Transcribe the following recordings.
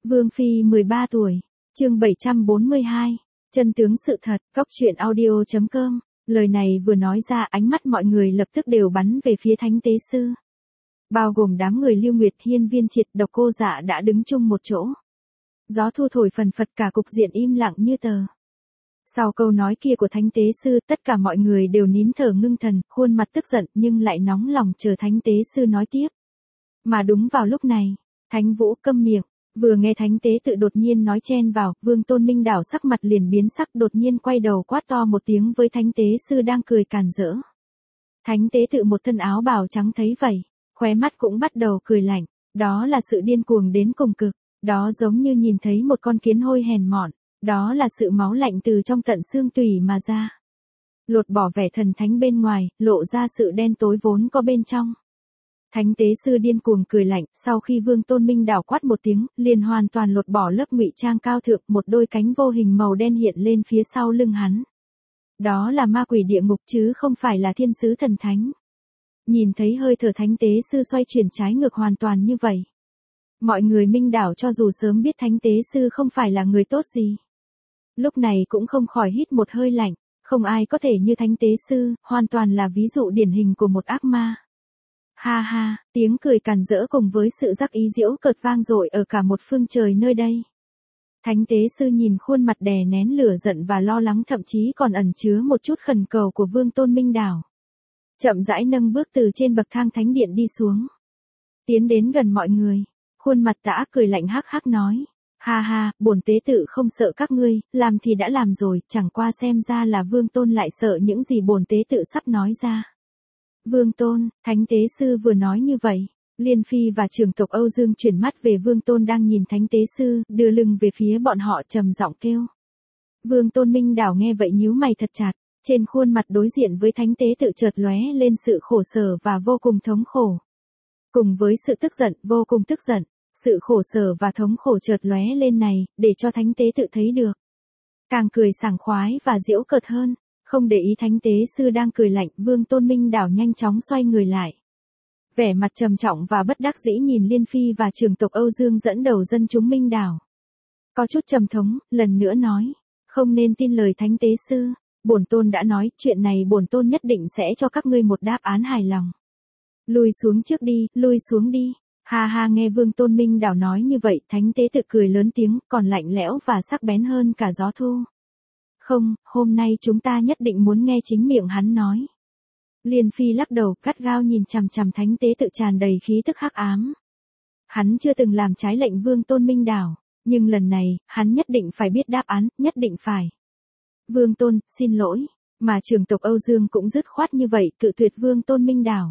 Vương Phi 13 tuổi, chương 742, chân tướng sự thật, góc truyện audio.com, lời này vừa nói ra ánh mắt mọi người lập tức đều bắn về phía Thánh Tế Sư. Bao gồm đám người Lưu Nguyệt Hiên Viên Triệt Độc Cô Dạ đã đứng chung một chỗ. Gió thu thổi phần phật cả cục diện im lặng như tờ. Sau câu nói kia của Thánh Tế Sư tất cả mọi người đều nín thở ngưng thần, khuôn mặt tức giận nhưng lại nóng lòng chờ Thánh Tế Sư nói tiếp. Mà đúng vào lúc này, Thánh Vũ câm miệng. Vừa nghe Thánh Tế Tự đột nhiên nói chen vào, Vương Tôn Minh Đảo sắc mặt liền biến sắc đột nhiên quay đầu quát to một tiếng với Thánh Tế Sư đang cười càn rỡ. Thánh Tế Tự một thân áo bào trắng thấy vậy, khóe mắt cũng bắt đầu cười lạnh, đó là sự điên cuồng đến cùng cực, đó giống như nhìn thấy một con kiến hôi hèn mọn, đó là sự máu lạnh từ trong tận xương tủy mà ra. Lột bỏ vẻ thần thánh bên ngoài, lộ ra sự đen tối vốn có bên trong. Thánh Tế Sư điên cuồng cười lạnh, sau khi Vương Tôn Minh Đảo quát một tiếng, liền hoàn toàn lột bỏ lớp ngụy trang cao thượng, một đôi cánh vô hình màu đen hiện lên phía sau lưng hắn. Đó là ma quỷ địa ngục chứ không phải là thiên sứ thần thánh. Nhìn thấy hơi thở Thánh Tế Sư xoay chuyển trái ngược hoàn toàn như vậy. Mọi người Minh Đảo cho dù sớm biết Thánh Tế Sư không phải là người tốt gì. Lúc này cũng không khỏi hít một hơi lạnh, không ai có thể như Thánh Tế Sư, hoàn toàn là ví dụ điển hình của một ác ma. Ha ha, tiếng cười càn rỡ cùng với sự rắc ý giễu cợt vang dội ở cả một phương trời nơi đây. Thánh Tế Sư nhìn khuôn mặt đè nén lửa giận và lo lắng thậm chí còn ẩn chứa một chút khẩn cầu của Vương Tôn Minh Đảo. Chậm rãi nâng bước từ trên bậc thang thánh điện đi xuống. Tiến đến gần mọi người, khuôn mặt tả cười lạnh hắc hắc nói. Ha ha, bổn tế tự không sợ các ngươi, làm thì đã làm rồi, chẳng qua xem ra là Vương Tôn lại sợ những gì bổn tế tự sắp nói ra. Vương Tôn, Thánh Tế Sư vừa nói như vậy, Liên Phi và trưởng tộc Âu Dương chuyển mắt về Vương Tôn đang nhìn Thánh Tế Sư, đưa lưng về phía bọn họ trầm giọng kêu. Vương Tôn Minh Đảo nghe vậy nhíu mày thật chặt, trên khuôn mặt đối diện với Thánh Tế Tự chợt lóe lên sự khổ sở và vô cùng thống khổ. Cùng với sự tức giận, vô cùng tức giận, sự khổ sở và thống khổ chợt lóe lên này, để cho Thánh Tế Tự thấy được. Càng cười sảng khoái và giễu cợt hơn. Không để ý Thánh Tế Sư đang cười lạnh, Vương Tôn Minh Đảo nhanh chóng xoay người lại. Vẻ mặt trầm trọng và bất đắc dĩ nhìn Liên Phi và trưởng tộc Âu Dương dẫn đầu dân chúng Minh Đảo. Có chút trầm thống, lần nữa nói, không nên tin lời Thánh Tế Sư, bổn tôn đã nói, chuyện này bổn tôn nhất định sẽ cho các ngươi một đáp án hài lòng. Lùi xuống trước đi, lui xuống đi. Ha ha, nghe Vương Tôn Minh Đảo nói như vậy, Thánh Tế Tự cười lớn tiếng, còn lạnh lẽo và sắc bén hơn cả gió thu. Không, hôm nay chúng ta nhất định muốn nghe chính miệng hắn nói. Liên Phi lắc đầu, gắt gao nhìn chằm chằm Thánh Tế Tự tràn đầy khí tức hắc ám. Hắn chưa từng làm trái lệnh Vương Tôn Minh Đảo, nhưng lần này, hắn nhất định phải biết đáp án, nhất định phải. Vương Tôn, xin lỗi, mà trưởng tộc Âu Dương cũng dứt khoát như vậy, cự tuyệt Vương Tôn Minh Đảo.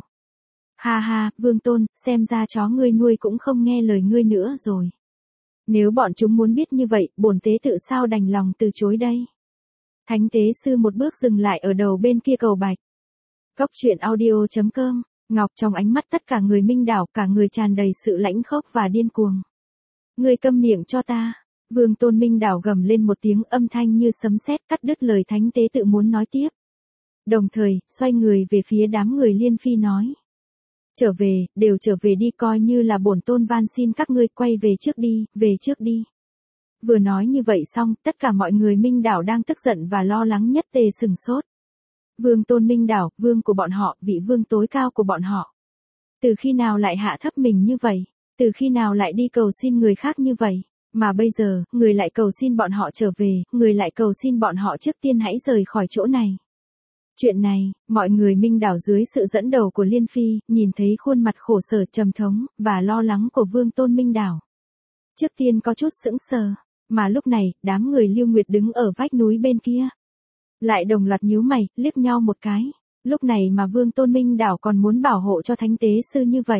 Ha ha, Vương Tôn, xem ra chó ngươi nuôi cũng không nghe lời ngươi nữa rồi. Nếu bọn chúng muốn biết như vậy, bổn tế tự sao đành lòng từ chối đây. Thánh Tế Sư một bước dừng lại ở đầu bên kia cầu bạch. Góc truyện audio.com, Ngọc trong ánh mắt tất cả người Minh Đảo, cả người tràn đầy sự lãnh khốc và điên cuồng. Ngươi câm miệng cho ta. Vương Tôn Minh Đảo gầm lên một tiếng âm thanh như sấm sét cắt đứt lời Thánh Tế Tự muốn nói tiếp. Đồng thời, xoay người về phía đám người Liên Phi nói. Trở về, đều trở về đi, coi như là bổn tôn van xin các ngươi quay về trước đi, về trước đi. Vừa nói như vậy xong, tất cả mọi người Minh Đảo đang tức giận và lo lắng nhất tề sừng sốt. Vương Tôn Minh Đảo, vương của bọn họ, vị vương tối cao của bọn họ. Từ khi nào lại hạ thấp mình như vậy? Từ khi nào lại đi cầu xin người khác như vậy? Mà bây giờ, người lại cầu xin bọn họ trở về, người lại cầu xin bọn họ trước tiên hãy rời khỏi chỗ này. Chuyện này, mọi người Minh Đảo dưới sự dẫn đầu của Liên Phi, nhìn thấy khuôn mặt khổ sở trầm thống, và lo lắng của Vương Tôn Minh Đảo. Trước tiên có chút sững sờ. Mà lúc này, đám người Lưu Nguyệt đứng ở vách núi bên kia. Lại đồng loạt nhíu mày, liếc nhau một cái. Lúc này mà Vương Tôn Minh Đảo còn muốn bảo hộ cho Thánh Tế Sư như vậy.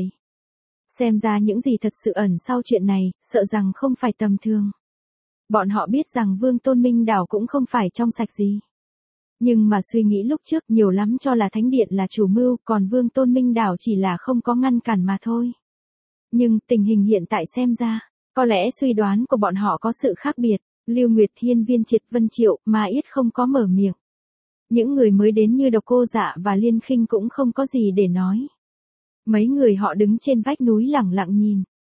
Xem ra những gì thật sự ẩn sau chuyện này, sợ rằng không phải tầm thường. Bọn họ biết rằng Vương Tôn Minh Đảo cũng không phải trong sạch gì. Nhưng mà suy nghĩ lúc trước nhiều lắm cho là Thánh Điện là chủ mưu, còn Vương Tôn Minh Đảo chỉ là không có ngăn cản mà thôi. Nhưng tình hình hiện tại xem ra, có lẽ suy đoán của bọn họ có sự khác biệt, Lưu Nguyệt Hiên Viên Triệt Vân Triệu mà ít không có mở miệng. Những người mới đến như Độc Cô Dạ và Liên Khinh cũng không có gì để nói. Mấy người họ đứng trên vách núi lẳng lặng nhìn,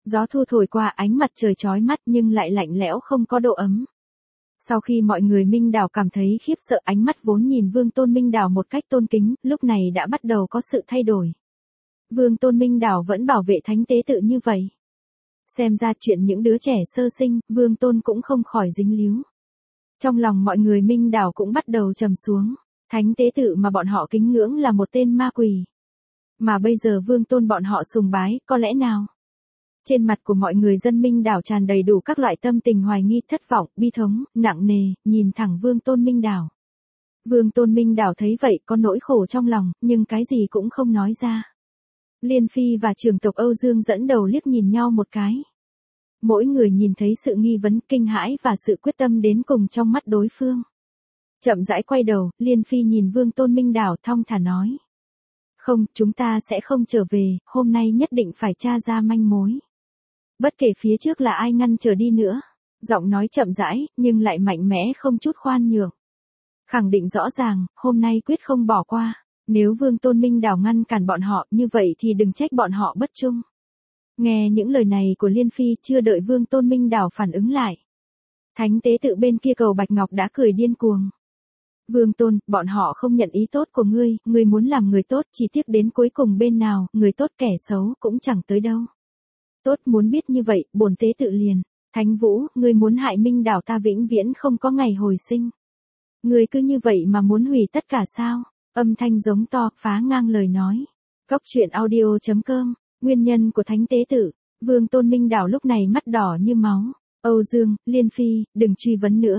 Gió thu thổi qua, ánh mặt trời chói mắt nhưng lại lạnh lẽo không có độ ấm. Sau khi mọi người Minh Đảo cảm thấy khiếp sợ, ánh mắt vốn nhìn Vương Tôn Minh Đảo một cách tôn kính, lúc này đã bắt đầu có sự thay đổi. Vương Tôn Minh Đảo vẫn bảo vệ thánh tế tự như vậy. Xem ra chuyện những đứa trẻ sơ sinh, Vương Tôn cũng không khỏi dính líu. Trong lòng mọi người Minh Đảo cũng bắt đầu trầm xuống. Thánh tế tự mà bọn họ kính ngưỡng là một tên ma quỷ. Mà bây giờ Vương Tôn bọn họ sùng bái, có lẽ nào? Trên mặt của mọi người dân Minh Đảo tràn đầy đủ các loại tâm tình hoài nghi, thất vọng, bi thống, nặng nề, nhìn thẳng Vương Tôn Minh Đảo. Vương Tôn Minh Đảo thấy vậy có nỗi khổ trong lòng, nhưng cái gì cũng không nói ra. Liên Phi và trưởng tộc Âu Dương dẫn đầu liếc nhìn nhau một cái. Mỗi người nhìn thấy sự nghi vấn, kinh hãi và sự quyết tâm đến cùng trong mắt đối phương. Chậm rãi quay đầu, Liên Phi nhìn Vương Tôn Minh Đảo thong thả nói. Không, chúng ta sẽ không trở về, hôm nay nhất định phải tra ra manh mối. Bất kể phía trước là ai ngăn trở đi nữa. Giọng nói chậm rãi, nhưng lại mạnh mẽ không chút khoan nhượng. Khẳng định rõ ràng, hôm nay quyết không bỏ qua. Nếu Vương Tôn Minh Đảo ngăn cản bọn họ như vậy thì đừng trách bọn họ bất trung. Nghe những lời này của Liên Phi, chưa đợi Vương Tôn Minh Đảo phản ứng lại. Thánh tế tự bên kia cầu Bạch Ngọc đã cười điên cuồng. Vương Tôn, bọn họ không nhận ý tốt của ngươi muốn làm người tốt, chỉ tiếc đến cuối cùng bên nào, người tốt kẻ xấu cũng chẳng tới đâu. Tốt, muốn biết như vậy, bổn tế tự liền. Thánh Vũ, ngươi muốn hại Minh Đảo ta vĩnh viễn không có ngày hồi sinh. Ngươi cứ như vậy mà muốn hủy tất cả sao? Âm thanh giống to, phá ngang lời nói. Cóc truyện audio.com, nguyên nhân của thánh tế tự. Vương Tôn Minh Đảo lúc này mắt đỏ như máu. Âu Dương, Liên Phi, đừng truy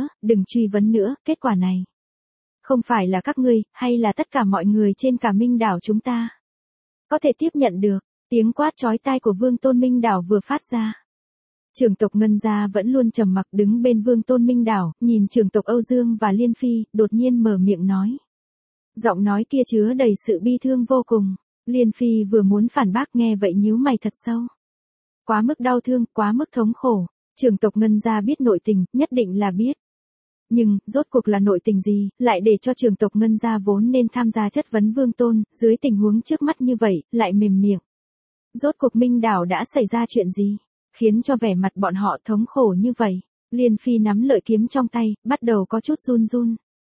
vấn nữa, kết quả này. Không phải là các ngươi, hay là tất cả mọi người trên cả Minh Đảo chúng ta. Có thể tiếp nhận được, tiếng quát chói tai của Vương Tôn Minh Đảo vừa phát ra. Trưởng tộc Ngân Gia vẫn luôn trầm mặc đứng bên Vương Tôn Minh Đảo, nhìn trưởng tộc Âu Dương và Liên Phi, đột nhiên mở miệng nói. Giọng nói kia chứa đầy sự bi thương vô cùng. Liên Phi vừa muốn phản bác nghe vậy nhíu mày thật sâu. Quá mức đau thương, quá mức thống khổ. Trưởng tộc Ngân Gia biết nội tình, nhất định là biết. Nhưng, rốt cuộc là nội tình gì, lại để cho trưởng tộc Ngân Gia vốn nên tham gia chất vấn Vương Tôn, dưới tình huống trước mắt như vậy, lại mềm miệng. Rốt cuộc Minh Đảo đã xảy ra chuyện gì, khiến cho vẻ mặt bọn họ thống khổ như vậy. Liên Phi nắm lợi kiếm trong tay, bắt đầu có chút run run.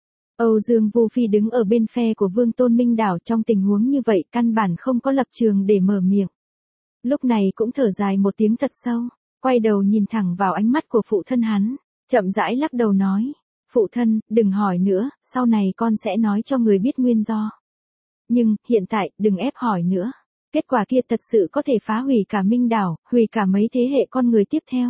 Âu Dương Vu Phi đứng ở bên phe của Vương Tôn Minh Đảo trong tình huống như vậy căn bản không có lập trường để mở miệng. Lúc này cũng thở dài một tiếng thật sâu, quay đầu nhìn thẳng vào ánh mắt của phụ thân hắn, chậm rãi lắc đầu nói. Phụ thân, đừng hỏi nữa, sau này con sẽ nói cho người biết nguyên do. Nhưng, hiện tại, đừng ép hỏi nữa. Kết quả kia thật sự có thể phá hủy cả Minh Đảo, hủy cả mấy thế hệ con người tiếp theo.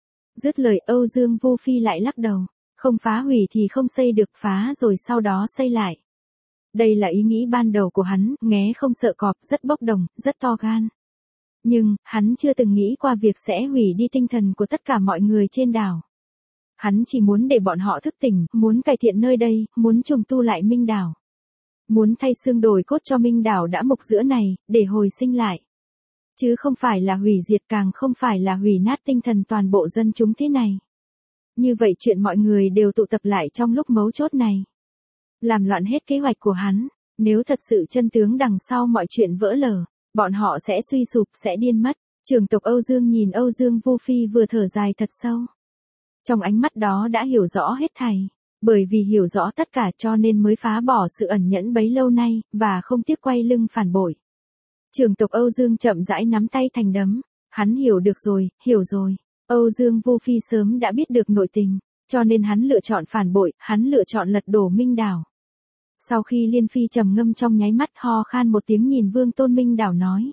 Dứt lời Âu Dương Vu Phi lại lắc đầu. Không phá hủy thì không xây được, phá rồi sau đó xây lại. Đây là ý nghĩ ban đầu của hắn, nghé không sợ cọp, rất bốc đồng, rất to gan. Nhưng, hắn chưa từng nghĩ qua việc sẽ hủy đi tinh thần của tất cả mọi người trên đảo. Hắn chỉ muốn để bọn họ thức tỉnh, muốn cải thiện nơi đây, muốn trùng tu lại Minh Đảo. Muốn thay xương đổi cốt cho Minh Đảo đã mục giữa này, để hồi sinh lại. Chứ không phải là hủy diệt, càng không phải là hủy nát tinh thần toàn bộ dân chúng thế này. Như vậy chuyện mọi người đều tụ tập lại trong lúc mấu chốt này. Làm loạn hết kế hoạch của hắn, nếu thật sự chân tướng đằng sau mọi chuyện vỡ lở, bọn họ sẽ suy sụp, sẽ điên mất. Trưởng tộc Âu Dương nhìn Âu Dương Vu Phi vừa thở dài thật sâu. Trong ánh mắt đó đã hiểu rõ hết thảy. Bởi vì hiểu rõ tất cả cho nên mới phá bỏ sự ẩn nhẫn bấy lâu nay, và không tiếc quay lưng phản bội. Trưởng tộc Âu Dương chậm rãi nắm tay thành đấm. Hắn hiểu được rồi, hiểu rồi. Âu Dương Vu Phi sớm đã biết được nội tình, cho nên hắn lựa chọn phản bội, hắn lựa chọn lật đổ Minh Đảo. Sau khi Liên Phi trầm ngâm trong nháy mắt ho khan một tiếng nhìn Vương Tôn Minh Đảo nói.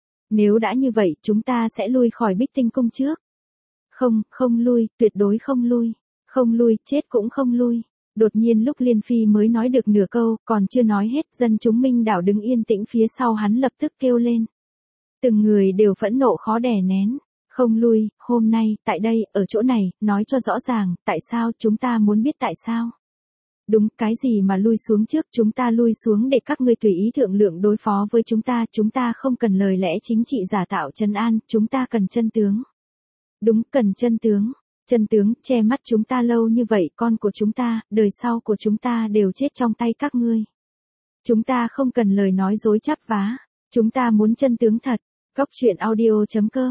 Nếu đã như vậy chúng ta sẽ lui khỏi Bích Tinh Cung trước. Không, không lui, tuyệt đối không lui. Không lui, chết cũng không lui. Đột nhiên lúc Liên Phi mới nói được nửa câu, còn chưa nói hết, dân chúng Minh Đảo đứng yên tĩnh phía sau hắn lập tức kêu lên. Từng người đều phẫn nộ khó đè nén. Không lui, hôm nay, tại đây, ở chỗ này, nói cho rõ ràng, tại sao, chúng ta muốn biết tại sao. Đúng, cái gì mà lui xuống trước, chúng ta lui xuống để các ngươi tùy ý thượng lượng đối phó với chúng ta không cần lời lẽ chính trị giả tạo trấn an, chúng ta cần chân tướng. Đúng, cần chân tướng, che mắt chúng ta lâu như vậy, con của chúng ta, đời sau của chúng ta đều chết trong tay các ngươi. Chúng ta không cần lời nói dối chắp vá, chúng ta muốn chân tướng thật. Cóc truyện audio.com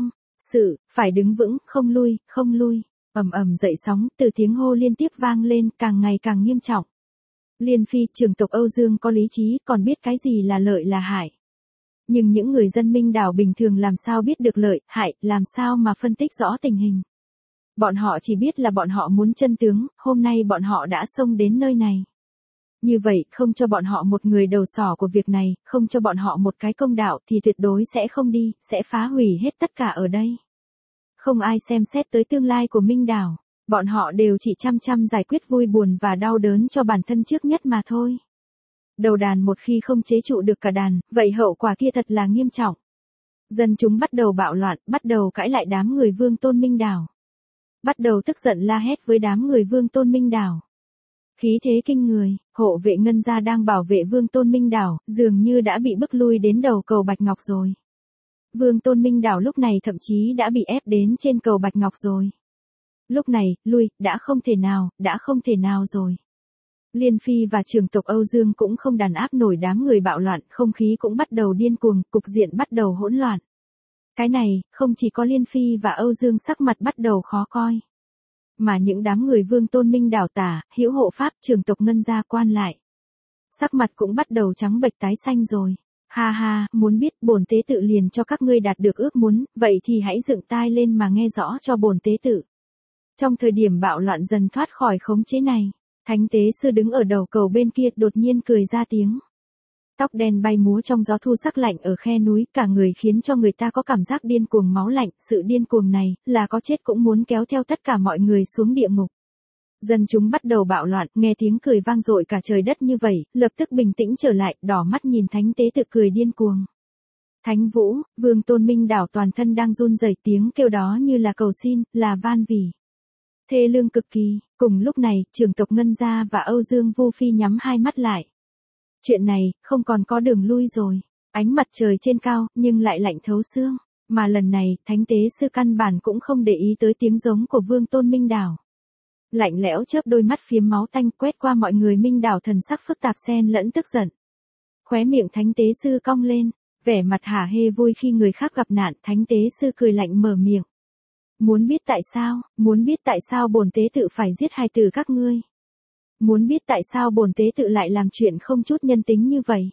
sự, phải đứng vững, không lui, không lui. Ầm ầm dậy sóng, từ tiếng hô liên tiếp vang lên, càng ngày càng nghiêm trọng. Liên Phi, trưởng tộc Âu Dương có lý trí, còn biết cái gì là lợi là hại. Nhưng những người dân Minh đảo bình thường làm sao biết được lợi, hại, làm sao mà phân tích rõ tình hình. Bọn họ chỉ biết là bọn họ muốn chân tướng, hôm nay bọn họ đã xông đến nơi này. Như vậy, không cho bọn họ một người đầu sỏ của việc này, không cho bọn họ một cái công đạo thì tuyệt đối sẽ không đi, sẽ phá hủy hết tất cả ở đây. Không ai xem xét tới tương lai của Minh đảo, bọn họ đều chỉ chăm chăm giải quyết vui buồn và đau đớn cho bản thân trước nhất mà thôi. Đầu đàn một khi không chế trụ được cả đàn, vậy hậu quả kia thật là nghiêm trọng. Dân chúng bắt đầu bạo loạn, bắt đầu cãi lại đám người Vương Tôn Minh đảo. Bắt đầu tức giận la hét với đám người Vương Tôn Minh đảo. Khí thế kinh người, hộ vệ Ngân gia đang bảo vệ Vương Tôn Minh đảo, dường như đã bị bức lui đến đầu cầu Bạch Ngọc rồi. Vương Tôn Minh đảo lúc này thậm chí đã bị ép đến trên cầu Bạch Ngọc rồi. Lúc này, lui, đã không thể nào rồi. Liên Phi và trưởng tộc Âu Dương cũng không đàn áp nổi đám người bạo loạn, không khí cũng bắt đầu điên cuồng, cục diện bắt đầu hỗn loạn. Cái này, không chỉ có Liên Phi và Âu Dương sắc mặt bắt đầu khó coi. Mà những đám người Vương Tôn Minh đảo tả, hữu hộ pháp, trưởng tộc Ngân gia quan lại. Sắc mặt cũng bắt đầu trắng bệch tái xanh rồi. Ha ha, muốn biết bổn tế tự liền cho các ngươi đạt được ước muốn, vậy thì hãy dựng tai lên mà nghe rõ cho bổn tế tự. Trong thời điểm bạo loạn dần thoát khỏi khống chế này, Thánh tế sư đứng ở đầu cầu bên kia đột nhiên cười ra tiếng. Tóc đen bay múa trong gió thu sắc lạnh ở khe núi, cả người khiến cho người ta có cảm giác điên cuồng máu lạnh, sự điên cuồng này, là có chết cũng muốn kéo theo tất cả mọi người xuống địa ngục. Dân chúng bắt đầu bạo loạn, nghe tiếng cười vang dội cả trời đất như vậy, lập tức bình tĩnh trở lại, đỏ mắt nhìn thánh tế tự cười điên cuồng. Thánh Vũ, Vương Tôn Minh đảo toàn thân đang run rẩy, tiếng kêu đó như là cầu xin, là van vỉ. Thê lương cực kỳ, cùng lúc này, trưởng tộc Ngân gia và Âu Dương Vu Phi nhắm hai mắt lại. Chuyện này, không còn có đường lui rồi. Ánh mặt trời trên cao, nhưng lại lạnh thấu xương. Mà lần này, thánh tế sư căn bản cũng không để ý tới tiếng giống của Vương Tôn Minh đảo. Lạnh lẽo chớp đôi mắt phiếm máu tanh quét qua mọi người Minh đảo, thần sắc phức tạp xen lẫn tức giận. Khóe miệng thánh tế sư cong lên, vẻ mặt hả hê vui khi người khác gặp nạn, thánh tế sư cười lạnh mở miệng. Muốn biết tại sao bổn tế tự phải giết hài tử các ngươi? Muốn biết tại sao bổn tế tự lại làm chuyện không chút nhân tính như vậy?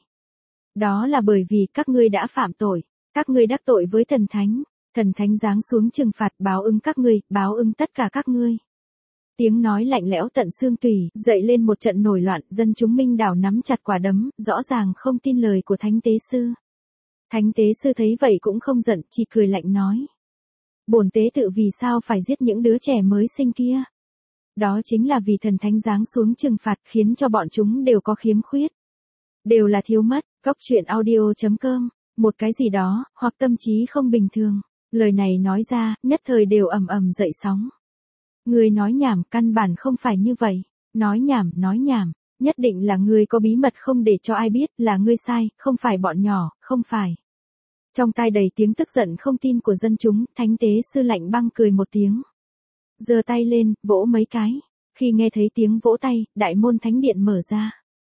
Đó là bởi vì các ngươi đã phạm tội, các ngươi đắc tội với thần thánh giáng xuống trừng phạt báo ứng các ngươi, báo ứng tất cả các ngươi. Tiếng nói lạnh lẽo tận xương tủy, dậy lên một trận nổi loạn, dân chúng Minh đảo nắm chặt quả đấm, rõ ràng không tin lời của thánh tế sư. Thánh tế sư thấy vậy cũng không giận, chỉ cười lạnh nói. Bổn tế tự vì sao phải giết những đứa trẻ mới sinh kia? Đó chính là vì thần thánh giáng xuống trừng phạt khiến cho bọn chúng đều có khiếm khuyết. Đều là thiếu mất, góc truyện audio.com, một cái gì đó, hoặc tâm trí không bình thường. Lời này nói ra, nhất thời đều ầm ầm dậy sóng. Người nói nhảm, căn bản không phải như vậy. Nói nhảm, nhất định là người có bí mật không để cho ai biết, là ngươi sai, không phải bọn nhỏ, không phải. Trong tai đầy tiếng tức giận không tin của dân chúng, thánh tế sư lạnh băng cười một tiếng. Giơ tay lên, vỗ mấy cái. Khi nghe thấy tiếng vỗ tay, đại môn thánh điện mở ra.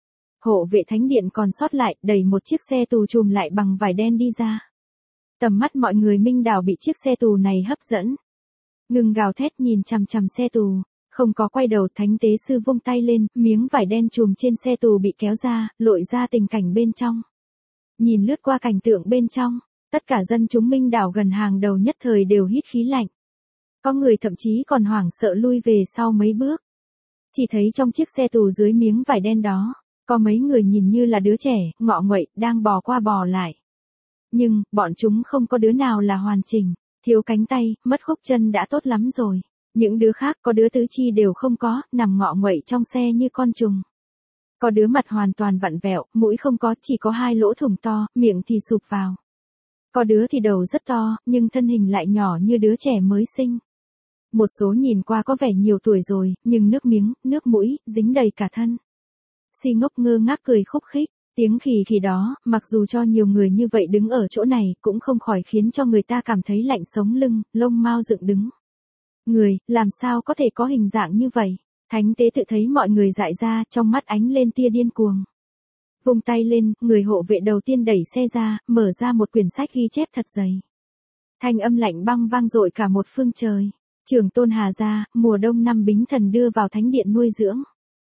Hộ vệ thánh điện còn sót lại, đẩy một chiếc xe tù trùm lại bằng vải đen đi ra. Tầm mắt mọi người Minh đảo bị chiếc xe tù này hấp dẫn. Ngừng gào thét nhìn chằm chằm xe tù, không có quay đầu, thánh tế sư vung tay lên, miếng vải đen trùm trên xe tù bị kéo ra, lội ra tình cảnh bên trong. Nhìn lướt qua cảnh tượng bên trong, tất cả dân chúng Minh đảo gần hàng đầu nhất thời đều hít khí lạnh. Có người thậm chí còn hoảng sợ lui về sau mấy bước. Chỉ thấy trong chiếc xe tù dưới miếng vải đen đó, có mấy người nhìn như là đứa trẻ, ngọ nguậy, đang bò qua bò lại. Nhưng, bọn chúng không có đứa nào là hoàn chỉnh, thiếu cánh tay, mất khúc chân đã tốt lắm rồi. Những đứa khác có đứa tứ chi đều không có, nằm ngọ nguậy trong xe như con trùng. Có đứa mặt hoàn toàn vặn vẹo, mũi không có, chỉ có 2 lỗ thủng to, miệng thì sụp vào. Có đứa thì đầu rất to, nhưng thân hình lại nhỏ như đứa trẻ mới sinh. Một số nhìn qua có vẻ nhiều tuổi rồi, nhưng nước miếng, nước mũi, dính đầy cả thân. Si ngốc ngơ ngác cười khúc khích, tiếng khì khì đó, mặc dù cho nhiều người như vậy đứng ở chỗ này, cũng không khỏi khiến cho người ta cảm thấy lạnh sống lưng, lông mao dựng đứng. Người, làm sao có thể có hình dạng như vậy? Thánh tế tự thấy mọi người dại ra, trong mắt ánh lên tia điên cuồng. Vung tay lên, người hộ vệ đầu tiên đẩy xe ra, mở ra một quyển sách ghi chép thật dày. Thanh âm lạnh băng vang dội cả một phương trời. Trường tôn Hà gia, mùa đông năm Bính Thần đưa vào thánh điện nuôi dưỡng.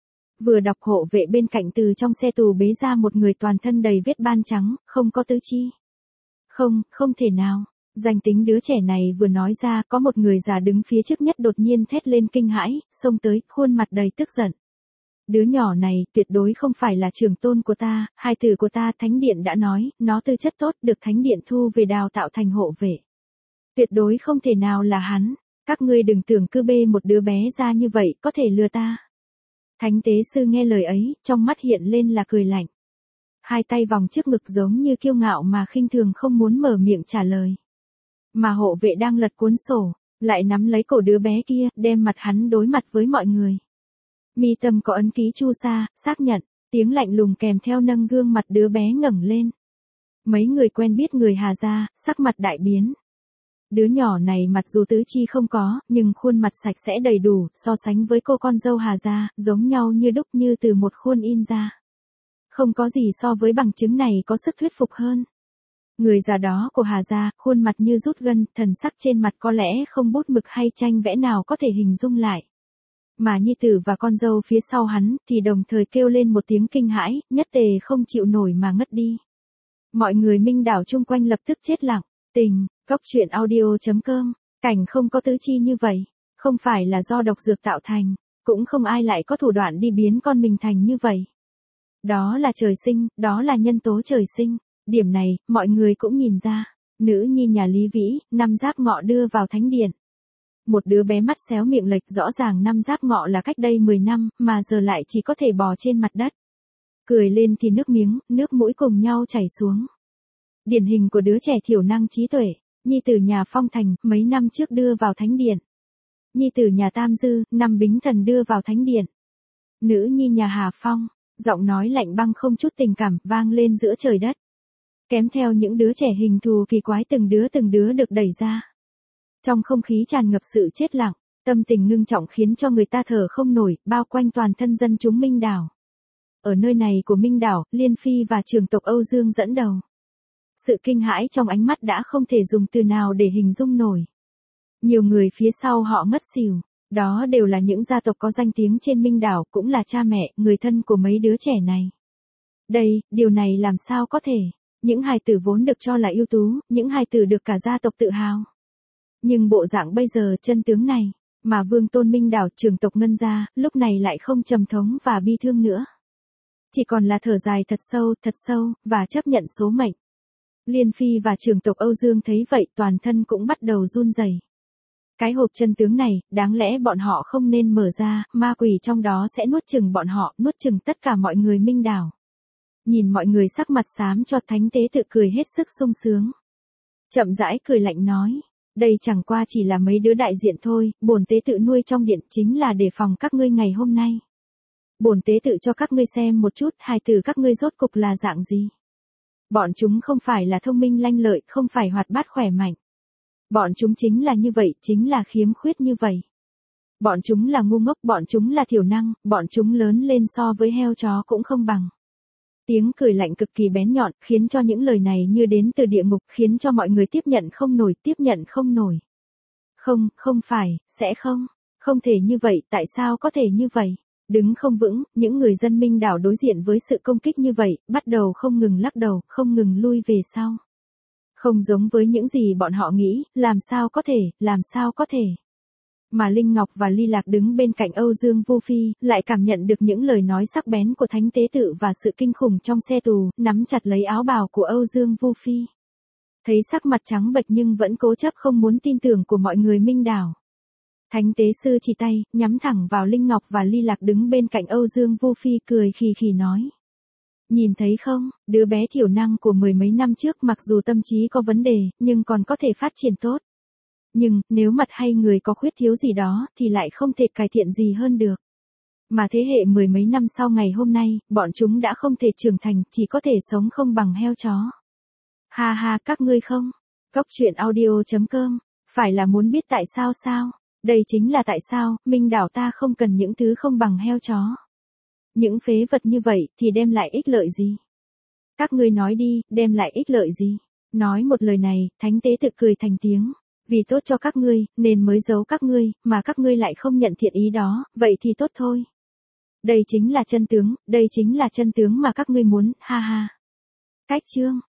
Vừa đọc hộ vệ bên cạnh từ trong xe tù bế ra một người toàn thân đầy vết ban trắng, không có tứ chi. Không, không thể nào. Danh tính đứa trẻ này vừa nói ra, có một người già đứng phía trước nhất đột nhiên thét lên kinh hãi, xông tới, khuôn mặt đầy tức giận. Đứa nhỏ này tuyệt đối không phải là trưởng tôn của ta, hài tử của ta. Thánh điện đã nói, nó tư chất tốt, được thánh điện thu về đào tạo thành hộ vệ. Tuyệt đối không thể nào là hắn. Các ngươi đừng tưởng cứ bê một đứa bé ra như vậy có thể lừa ta. Thánh tế sư nghe lời ấy, trong mắt hiện lên là cười lạnh. Hai tay vòng trước ngực giống như kiêu ngạo mà khinh thường không muốn mở miệng trả lời. Mà hộ vệ đang lật cuốn sổ, lại nắm lấy cổ đứa bé kia, đem mặt hắn đối mặt với mọi người. Mi tâm có ấn ký chu sa, xác nhận, tiếng lạnh lùng kèm theo nâng gương mặt đứa bé ngẩng lên. Mấy người quen biết người Hà gia, sắc mặt đại biến. Đứa nhỏ này mặc dù tứ chi không có, nhưng khuôn mặt sạch sẽ đầy đủ, so sánh với cô con dâu Hà gia, giống nhau như đúc như từ một khuôn in ra. Không có gì so với bằng chứng này có sức thuyết phục hơn. Người già đó của Hà gia, khuôn mặt như rút gân, thần sắc trên mặt có lẽ không bút mực hay tranh vẽ nào có thể hình dung lại. Mà nhi tử và con dâu phía sau hắn, thì đồng thời kêu lên một tiếng kinh hãi, nhất tề không chịu nổi mà ngất đi. Mọi người Minh đảo chung quanh lập tức chết lặng. Tình, Cóc Truyện Audio.com, cảnh không có tứ chi như vậy, không phải là do độc dược tạo thành, cũng không ai lại có thủ đoạn đi biến con mình thành như vậy. Đó là trời sinh, đó là nhân tố trời sinh, điểm này, mọi người cũng nhìn ra. Nữ nhi nhà Lý Vĩ, năm Giáp Ngọ đưa vào thánh điện. Một đứa bé mắt xéo miệng lệch, rõ ràng năm Giáp Ngọ là cách đây 10 năm, mà giờ lại chỉ có thể bò trên mặt đất. Cười lên thì nước miếng, nước mũi cùng nhau chảy xuống. Điển hình của đứa trẻ thiểu năng trí tuệ, nhi tử nhà Phong Thành, mấy năm trước đưa vào thánh điện. Nhi tử nhà Tam Dư, năm Bính Thần đưa vào thánh điện. Nữ nhi nhà Hà Phong, giọng nói lạnh băng không chút tình cảm, vang lên giữa trời đất. Kém theo những đứa trẻ hình thù kỳ quái từng đứa được đẩy ra. Trong không khí tràn ngập sự chết lặng, tâm tình ngưng trọng khiến cho người ta thở không nổi, bao quanh toàn thân dân chúng Minh đảo. Ở nơi này của Minh đảo, Liên Phi và trưởng tộc Âu Dương dẫn đầu. Sự kinh hãi trong ánh mắt đã không thể dùng từ nào để hình dung nổi. Nhiều người phía sau họ ngất xỉu, đó đều là những gia tộc có danh tiếng trên Minh đảo, cũng là cha mẹ, người thân của mấy đứa trẻ này. Điều này làm sao có thể? Những hài tử vốn được cho là ưu tú, những hài tử được cả gia tộc tự hào. Nhưng bộ dạng bây giờ, chân tướng này, mà Vương Tôn Minh đảo trưởng tộc Ngân gia, lúc này lại không trầm thống và bi thương nữa. Chỉ còn là thở dài thật sâu, và chấp nhận số mệnh. Liên Phi và trưởng tộc Âu Dương thấy vậy, toàn thân cũng bắt đầu run rẩy. Cái hộp chân tướng này, đáng lẽ bọn họ không nên mở ra, ma quỷ trong đó sẽ nuốt chửng bọn họ, nuốt chửng tất cả mọi người Minh đảo. Nhìn mọi người sắc mặt xám cho, thánh tế tự cười hết sức sung sướng. Chậm rãi cười lạnh nói, đây chẳng qua chỉ là mấy đứa đại diện thôi, bổn tế tự nuôi trong điện chính là để phòng các ngươi ngày hôm nay. Bổn tế tự cho các ngươi xem một chút, hài tử các ngươi rốt cục là dạng gì. Bọn chúng không phải là thông minh lanh lợi, không phải hoạt bát khỏe mạnh. Bọn chúng chính là như vậy, chính là khiếm khuyết như vậy. Bọn chúng là ngu ngốc, bọn chúng là thiểu năng, bọn chúng lớn lên so với heo chó cũng không bằng. Tiếng cười lạnh cực kỳ bén nhọn, khiến cho những lời này như đến từ địa ngục, khiến cho mọi người tiếp nhận không nổi. Không phải, sẽ không thể như vậy, tại sao có thể như vậy? Đứng không vững, những người dân Minh đảo đối diện với sự công kích như vậy, bắt đầu không ngừng lắc đầu, không ngừng lui về sau. Không giống với những gì bọn họ nghĩ, làm sao có thể. Mà Linh Ngọc và Ly Lạc đứng bên cạnh Âu Dương Vu Phi, lại cảm nhận được những lời nói sắc bén của thánh tế tự và sự kinh khủng trong xe tù, nắm chặt lấy áo bào của Âu Dương Vu Phi. Thấy sắc mặt trắng bệch nhưng vẫn cố chấp không muốn tin tưởng của mọi người Minh đảo. Thánh tế sư chỉ tay, nhắm thẳng vào Linh Ngọc và Ly Lạc đứng bên cạnh Âu Dương Vu Phi, cười khì khì nói. Nhìn thấy không, đứa bé thiểu năng của mười mấy năm trước mặc dù tâm trí có vấn đề, nhưng còn có thể phát triển tốt. Nhưng, nếu mặt hay người có khuyết thiếu gì đó, thì lại không thể cải thiện gì hơn được. Mà thế hệ mười mấy năm sau ngày hôm nay, bọn chúng đã không thể trưởng thành, chỉ có thể sống không bằng heo chó. Ha ha, các ngươi không? Cóc Truyện Audio.com, phải là muốn biết tại sao sao? Đây chính là tại sao, Minh đảo ta không cần những thứ không bằng heo chó. Những phế vật như vậy, thì đem lại ích lợi gì? Các ngươi nói đi, đem lại ích lợi gì? Nói một lời này, thánh tế tự cười thành tiếng. Vì tốt cho các ngươi, nên mới giấu các ngươi, mà các ngươi lại không nhận thiện ý đó, vậy thì tốt thôi. Đây chính là chân tướng mà các ngươi muốn, ha ha. Cách chương